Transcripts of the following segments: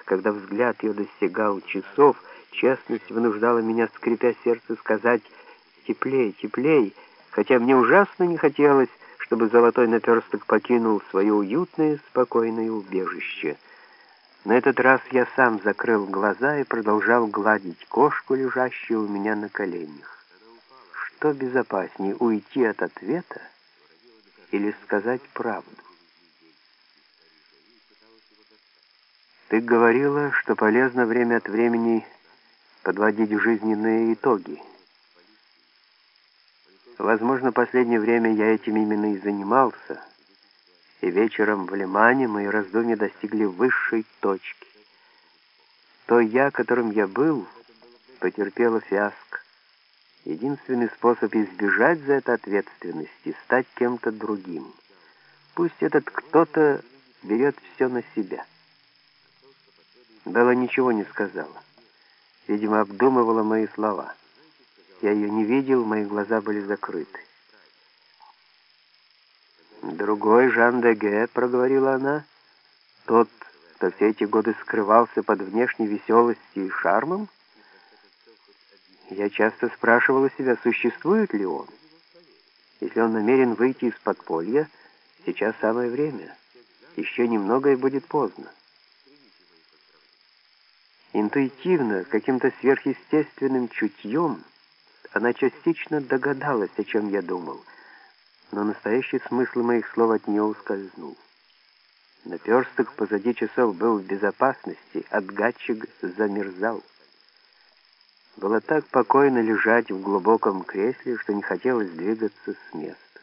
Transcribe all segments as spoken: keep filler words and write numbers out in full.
Когда взгляд ее достигал часов, честность вынуждала меня, скрипя сердце, сказать «теплей, теплей», хотя мне ужасно не хотелось, чтобы золотой наперсток покинул свое уютное, спокойное убежище. На этот раз я сам закрыл глаза и продолжал гладить кошку, лежащую у меня на коленях. Что безопаснее, уйти от ответа или сказать правду? Ты говорила, что полезно время от времени подводить жизненные итоги. Возможно, последнее время я этим именно и занимался, и вечером в Лимане мои раздумья достигли высшей точки. То я, которым я был, потерпела фиаско. Единственный способ избежать за это ответственности — стать кем-то другим. Пусть этот кто-то берет все на себя. Белла ничего не сказала. Видимо, обдумывала мои слова. Я ее не видел, мои глаза были закрыты. «Другой Жан де Ге», — проговорила она, — «тот, кто все эти годы скрывался под внешней веселостью и шармом? Я часто спрашивала себя, существует ли он. Если он намерен выйти из подполья, сейчас самое время. Еще немного и будет поздно». Интуитивно, каким-то сверхъестественным чутьем, она частично догадалась, о чем я думал, но настоящий смысл моих слов от нее ускользнул. Наперсток позади часов был в безопасности, отгадчик замерзал. Было так покойно лежать в глубоком кресле, что не хотелось двигаться с места.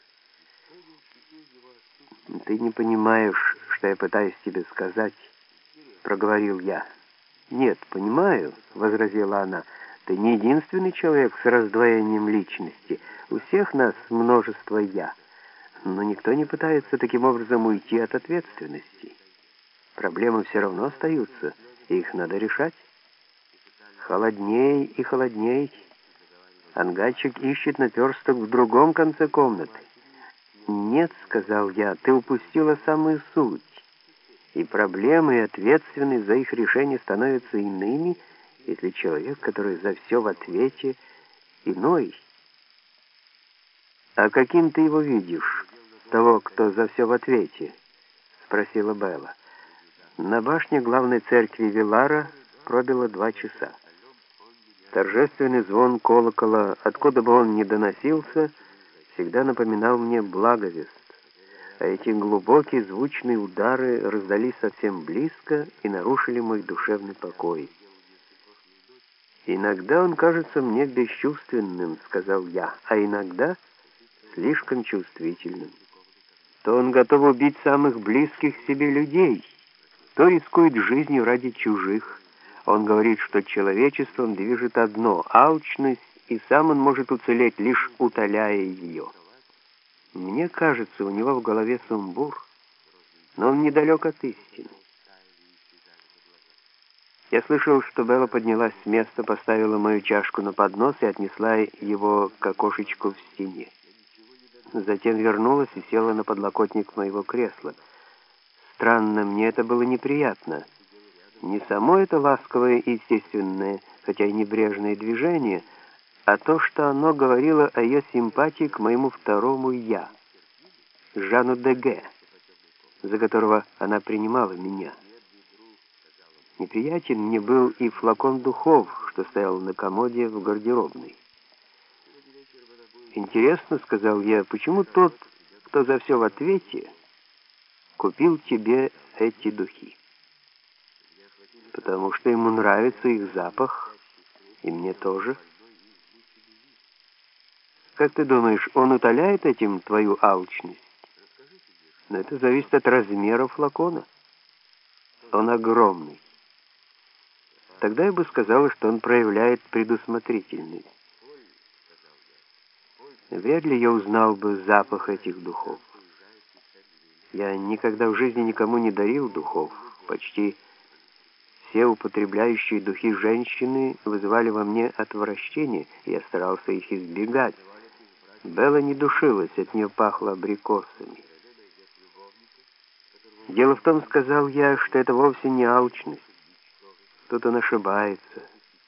«Ты не понимаешь, что я пытаюсь тебе сказать», — проговорил я. «Нет, понимаю», — возразила она, — «ты не единственный человек с раздвоением личности. У всех нас множество «я». Но никто не пытается таким образом уйти от ответственности. Проблемы все равно остаются, и их надо решать. Холодней и холодней. Ангачик ищет наперсток в другом конце комнаты. «Нет», — сказал я, — «ты упустила самую суть. И проблемы, и ответственность за их решение становятся иными, если человек, который за все в ответе, иной». «А каким ты его видишь, того, кто за все в ответе?» — спросила Белла. На башне главной церкви Вилара пробило два часа. Торжественный звон колокола, откуда бы он ни доносился, всегда напоминал мне благовест, а эти глубокие звучные удары раздались совсем близко и нарушили мой душевный покой. «Иногда он кажется мне бесчувственным», — сказал я, — «а иногда слишком чувствительным. То он готов убить самых близких себе людей, то рискует жизнью ради чужих. Он говорит, что человечеством движет одно — алчность, и сам он может уцелеть, лишь утоляя ее. Мне кажется, у него в голове сумбур, но он недалек от истины». Я слышал, что Белла поднялась с места, поставила мою чашку на поднос и отнесла его к окошечку в стене. Затем вернулась и села на подлокотник моего кресла. Странно, мне это было неприятно. Не само это ласковое и естественное, хотя и небрежное движение, а то, что оно говорило о ее симпатии к моему второму «я», Жану де Ге, за которого она принимала меня. Неприятен мне был и флакон духов, что стоял на комоде в гардеробной. «Интересно, — сказал я, — почему тот, кто за все в ответе, купил тебе эти духи?» «Потому что ему нравится их запах, и мне тоже». «Как ты думаешь, он утоляет этим твою алчность?» «Но это зависит от размера флакона. Он огромный. Тогда я бы сказала, что он проявляет предусмотрительность. Вряд ли я узнал бы запах этих духов. Я никогда в жизни никому не дарил духов. Почти все употребляющие духи женщины вызывали во мне отвращение, и я старался их избегать. Белла не душилась, от нее пахло абрикосами. «Дело в том, — сказал я, — что это вовсе не алчность. Тут он ошибается.